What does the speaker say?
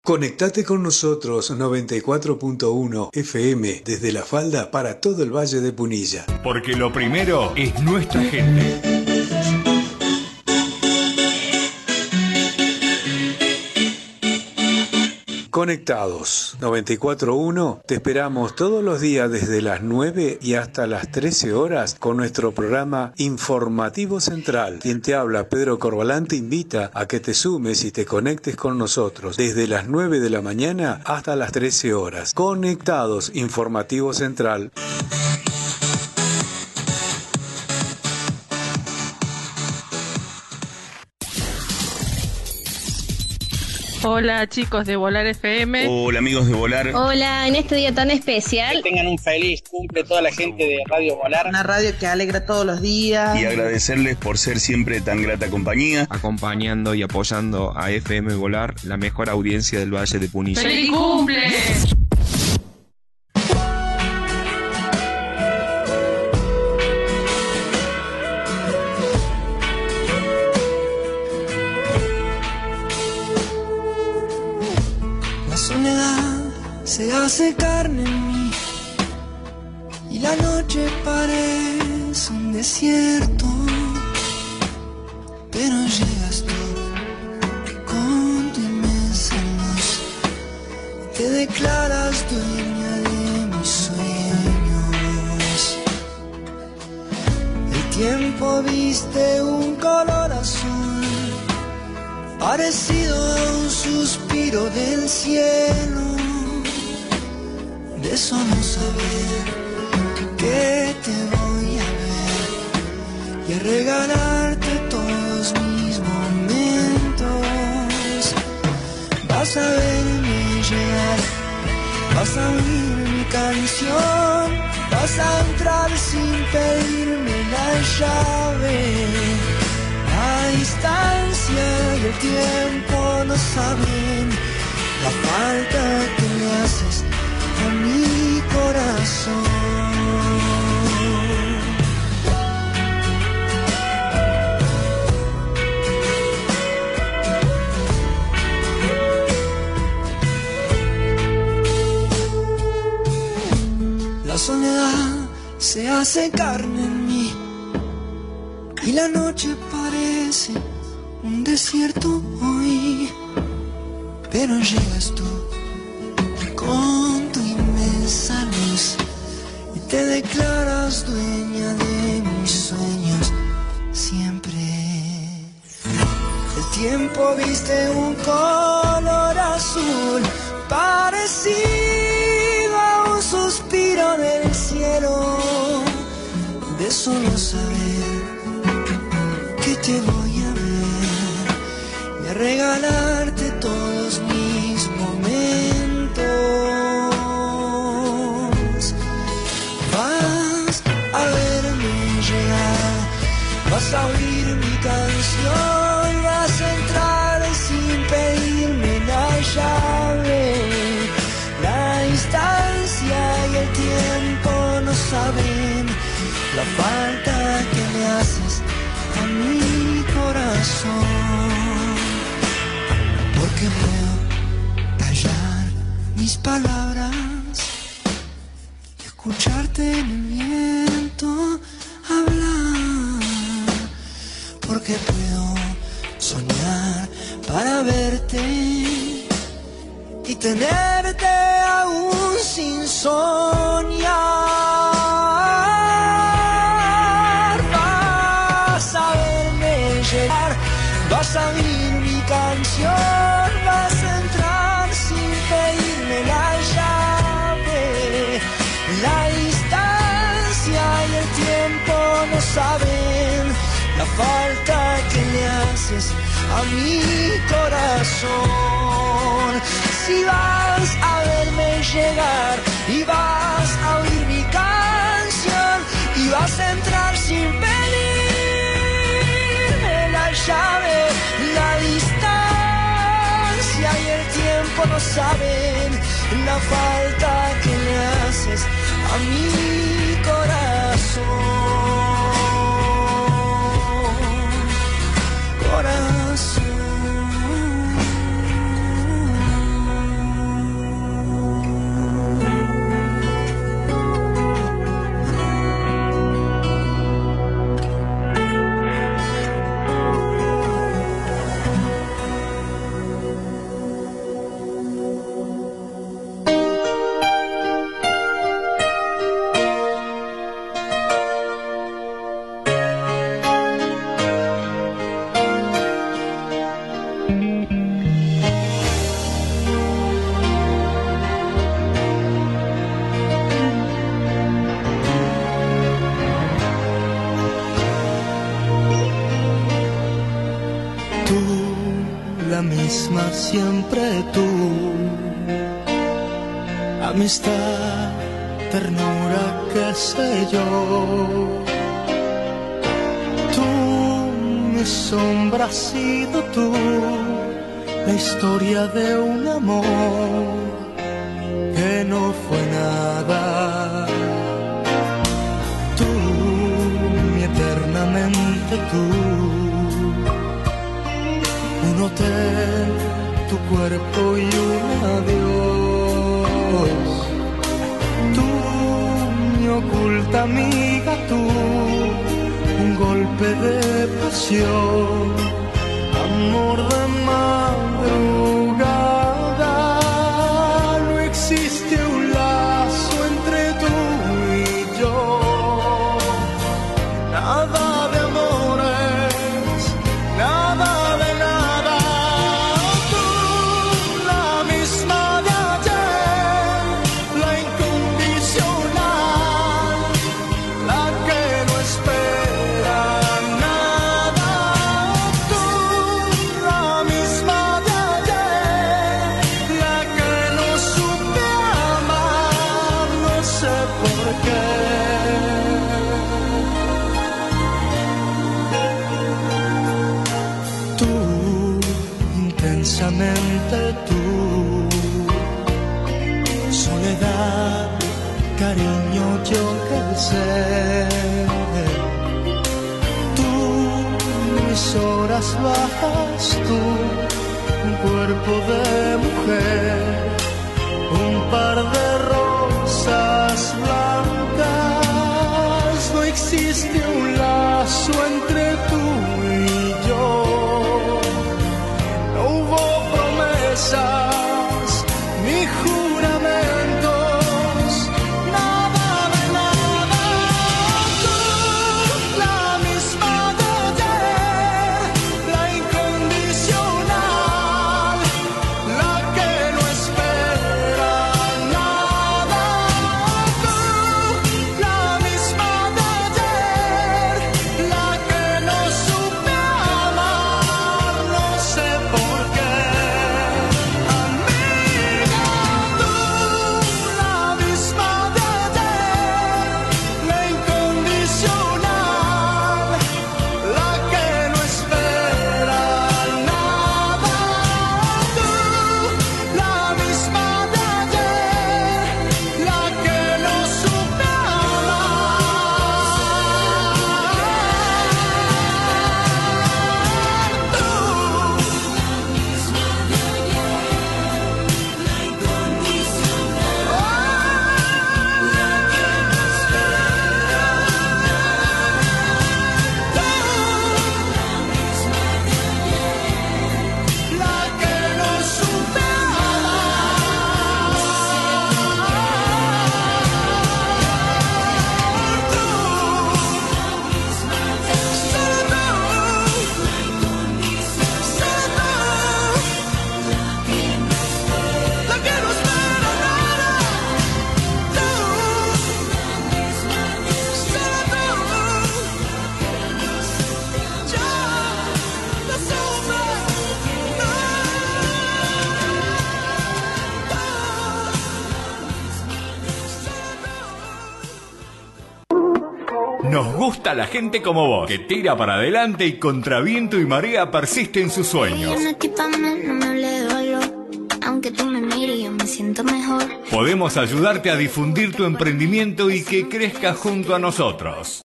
Conectate con nosotros 94.1 FM desde La Falda para todo el Valle de Punilla. Porque lo primero es nuestra gente. Conectados 94.1, te esperamos todos los días desde las 9 y hasta las 13 horas con nuestro programa Informativo Central. Quien te habla, Pedro Corbalán, te invita a que te sumes y te conectes con nosotros desde las 9 de la mañana hasta las 13 horas. Conectados, Informativo Central. Hola chicos de Volar FM. Hola amigos de Volar. Hola, en este día tan especial. Que tengan un feliz cumple toda la gente de Radio Volar. Una radio que alegra todos los días. Y agradecerles por ser siempre tan grata compañía. Acompañando y apoyando a FM Volar, la mejor audiencia del Valle de Punilla. ¡Feliz cumple! Se hace carne en mí y la noche parece un desierto, pero llegas tú con tu inmensa luz y te declaras dueña de mis sueños. El tiempo viste un color azul parecido a un suspiro del cielo. De solo saber que te voy a ver y a regalarte todos mis momentos. Vas a verme llegar, vas a oír mi canción, vas a entrar sin pedirme la llave. La distancia y el tiempo no saben la falta que me haces a mi corazón. La soledad se hace carne en mí y la noche parece un desierto hoy, pero llegas tú con tu inmensa luz y te declaras dueña de mis sueños siempre. El tiempo viste un color azul parecido a un suspiro del cielo. De solo saber que te voy a ver y a regalarte todos mis momentos. Vas a verme llegar, vas a oír mi canción, vas a entrar sin pedirme la llave. La distancia y el tiempo no saben la falta que me haces a mi corazón. Porque puedo callar mis palabras y escucharte en el viento hablar. Porque puedo soñar para verte y tenerte aún sin soñar. Vas a verme llegar, vas a oír mi canción, vas a entrar sin pedirme la llave. La distancia y el tiempo no saben la falta que le haces a mi corazón. Si vas a verme llegar y vas a oír mi canción y vas a entrar sin pedirme la llave, la distancia y el tiempo no saben la falta que le haces a mi corazón. Corazón. siempre tú. Amistad, ternura, qué sé yo. Tú, mi sombra, has sido tú, la historia de un amor que no fue nada. Tú, mi eternamente tú. Un hotel, tu cuerpo y un adiós. Tú, mi oculta amiga, tú, un golpe de pasión, amor de madrugada. No existe un lazo entre tú y yo, nada de amores, nada de nada. Tú, la misma de ayer, la incondicional, la que no espera nada. Tú, la misma de ayer, la que no supe amar, no sé por qué. Tú, intensamente tú, soledad, cariño, yo qué sé. Tú, mis horas bajas, tú, un cuerpo de mujer, un par de rosas blancas. No existe un lazo entre tú y yo. No hubo promesas ni juramentos, nada de nada. Tú, la misma de ayer, la incondicional, la que no espera nada. Tú, la misma de ayer, la que no supe amar, no sé por qué. Amiga, tú, la misma de ayer, la incondicional, la que no espera nada. Tú, la misma de ayer, la que no supe Nos gusta la gente como vos, que tira para adelante y contra viento y marea persiste en sus sueños. Una tipa más, no me hable de dolor. Aunque tú me mires, yo me siento mejor. Podemos ayudarte a difundir tu emprendimiento y que crezca junto a nosotros.